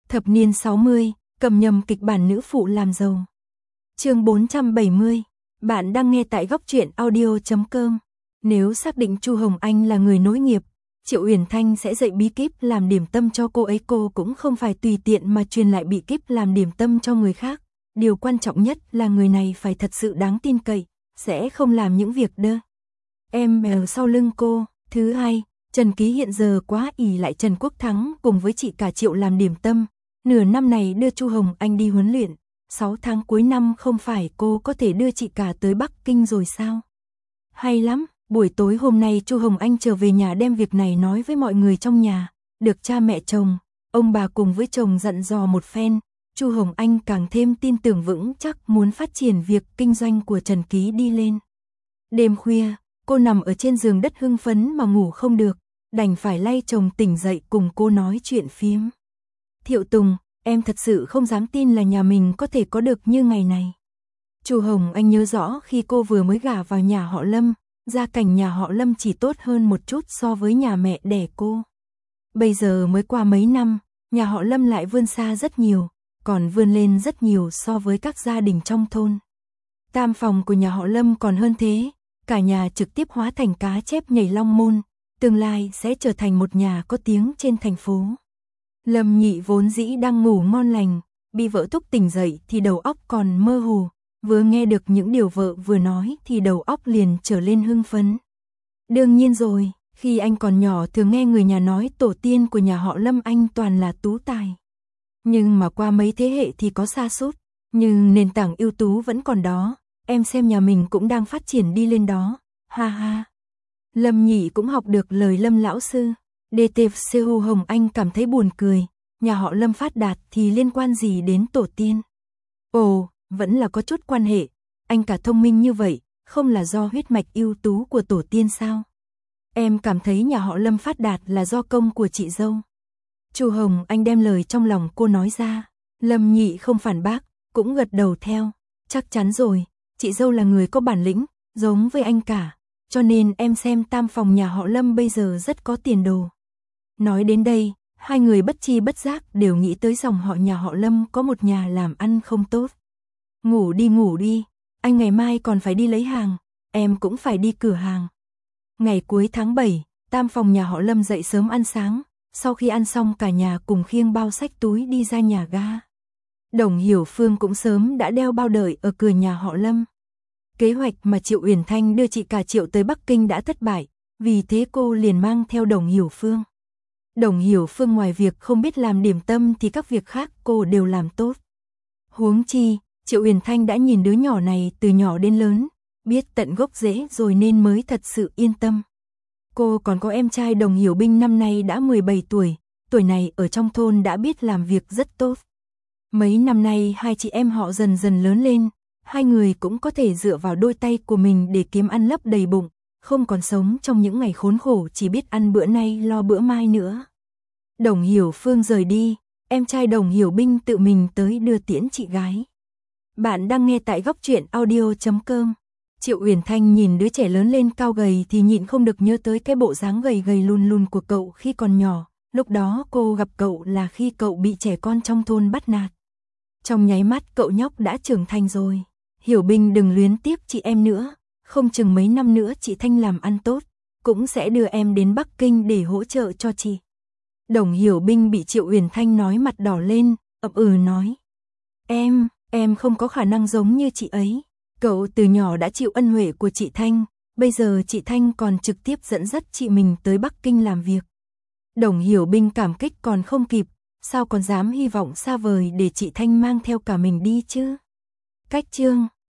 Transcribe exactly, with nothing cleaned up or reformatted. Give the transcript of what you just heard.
Thập niên sáu mươi, cầm nhầm kịch bản nữ phụ làm giàu. Chương bốn trăm bảy mươi. Bạn đang nghe tại góc truyện audio chấm com. Nếu xác định Chu Hồng Anh là người nối nghiệp, Triệu Uyển Thanh sẽ dạy bí kíp làm điểm tâm cho cô ấy. Cô cũng không phải tùy tiện mà truyền lại bí kíp làm điểm tâm cho người khác. Điều quan trọng nhất là người này phải thật sự đáng tin cậy, sẽ không làm những việc đơ em ở sau lưng cô. Thứ hai, Trần Ký hiện giờ quá ỷ lại Trần Quốc Thắng cùng với chị cả Triệu làm điểm tâm. Nửa năm này đưa Chu Hồng Anh đi huấn luyện, sáu tháng cuối năm không phải cô có thể đưa chị cả tới Bắc Kinh rồi sao? Hay lắm, buổi tối hôm nay Chu Hồng Anh trở về nhà đem việc này nói với mọi người trong nhà, được cha mẹ chồng, ông bà cùng với chồng dặn dò một phen, Chu Hồng Anh càng thêm tin tưởng vững chắc muốn phát triển việc kinh doanh của Trần Ký đi lên. Đêm khuya, cô nằm ở trên giường đất hưng phấn mà ngủ không được, đành phải lay chồng tỉnh dậy cùng cô nói chuyện phiếm. Thiệu Tùng, em thật sự không dám tin là nhà mình có thể có được như ngày này. Chu Hồng Anh nhớ rõ khi cô vừa mới gả vào nhà họ Lâm, gia cảnh nhà họ Lâm chỉ tốt hơn một chút so với nhà mẹ đẻ cô. Bây giờ mới qua mấy năm, nhà họ Lâm lại vươn xa rất nhiều, còn vươn lên rất nhiều so với các gia đình trong thôn. Tam phòng của nhà họ Lâm còn hơn thế, cả nhà trực tiếp hóa thành cá chép nhảy long môn, tương lai sẽ trở thành một nhà có tiếng trên thành phố. Lâm Nhị vốn dĩ đang ngủ ngon lành, bị vợ thúc tỉnh dậy thì đầu óc còn mơ hồ, vừa nghe được những điều vợ vừa nói thì đầu óc liền trở lên hưng phấn. Đương nhiên rồi, khi anh còn nhỏ thường nghe người nhà nói tổ tiên của nhà họ Lâm anh toàn là tú tài. Nhưng mà qua mấy thế hệ thì có sa sút, nhưng nền tảng ưu tú vẫn còn đó, em xem nhà mình cũng đang phát triển đi lên đó, ha ha. Lâm Nhị cũng học được lời Lâm lão sư. đê tê xê Chu Hồng Anh cảm thấy buồn cười, nhà họ Lâm phát đạt thì liên quan gì đến tổ tiên? Ồ, vẫn là có chút quan hệ, anh cả thông minh như vậy, không là do huyết mạch ưu tú của tổ tiên sao? Em cảm thấy nhà họ Lâm phát đạt là do công của chị dâu. Chu Hồng Anh đem lời trong lòng cô nói ra, Lâm Nhị không phản bác, cũng gật đầu theo, chắc chắn rồi, chị dâu là người có bản lĩnh, giống với anh cả, cho nên em xem tam phòng nhà họ Lâm bây giờ rất có tiền đồ. Nói đến đây, hai người bất chi bất giác đều nghĩ tới dòng họ nhà họ Lâm có một nhà làm ăn không tốt. Ngủ đi ngủ đi, anh ngày mai còn phải đi lấy hàng, em cũng phải đi cửa hàng. Ngày cuối tháng bảy, tam phòng nhà họ Lâm dậy sớm ăn sáng, sau khi ăn xong cả nhà cùng khiêng bao xách túi đi ra nhà ga. Đồng Hiểu Phương cũng sớm đã đeo bao đợi ở cửa nhà họ Lâm. Kế hoạch mà Triệu Uyển Thanh đưa chị cả Triệu tới Bắc Kinh đã thất bại, vì thế cô liền mang theo Đồng Hiểu Phương. Đồng Hiểu Phương ngoài việc không biết làm điểm tâm thì các việc khác cô đều làm tốt. Huống chi, Triệu Uyển Thanh đã nhìn đứa nhỏ này từ nhỏ đến lớn, biết tận gốc rễ rồi nên mới thật sự yên tâm. Cô còn có em trai Đồng Hiểu Binh năm nay đã mười bảy tuổi, tuổi này ở trong thôn đã biết làm việc rất tốt. Mấy năm nay hai chị em họ dần dần lớn lên, hai người cũng có thể dựa vào đôi tay của mình để kiếm ăn lấp đầy bụng, không còn sống trong những ngày khốn khổ chỉ biết ăn bữa nay lo bữa mai nữa. Đồng Hiểu Phương rời đi, em trai Đồng Hiểu Binh tự mình tới đưa tiễn chị gái. Bạn đang nghe tại góc truyện audio chấm com. Triệu Uyển Thanh nhìn đứa trẻ lớn lên cao gầy thì nhịn không được nhớ tới cái bộ dáng gầy gầy lùn lùn của cậu khi còn nhỏ, lúc đó cô gặp cậu là khi cậu bị trẻ con trong thôn bắt nạt. Trong nháy mắt cậu nhóc đã trưởng thành rồi. Hiểu Binh đừng luyến tiếc chị em nữa, không chừng mấy năm nữa chị Thanh làm ăn tốt, cũng sẽ đưa em đến Bắc Kinh để hỗ trợ cho chị. Đồng Hiểu Binh bị Triệu Uyển Thanh nói mặt đỏ lên, ậm ừ nói. Em, em không có khả năng giống như chị ấy. Cậu từ nhỏ đã chịu ân huệ của chị Thanh, bây giờ chị Thanh còn trực tiếp dẫn dắt chị mình tới Bắc Kinh làm việc. Đồng Hiểu Binh cảm kích còn không kịp, sao còn dám hy vọng xa vời để chị Thanh mang theo cả mình đi chứ? Cách chương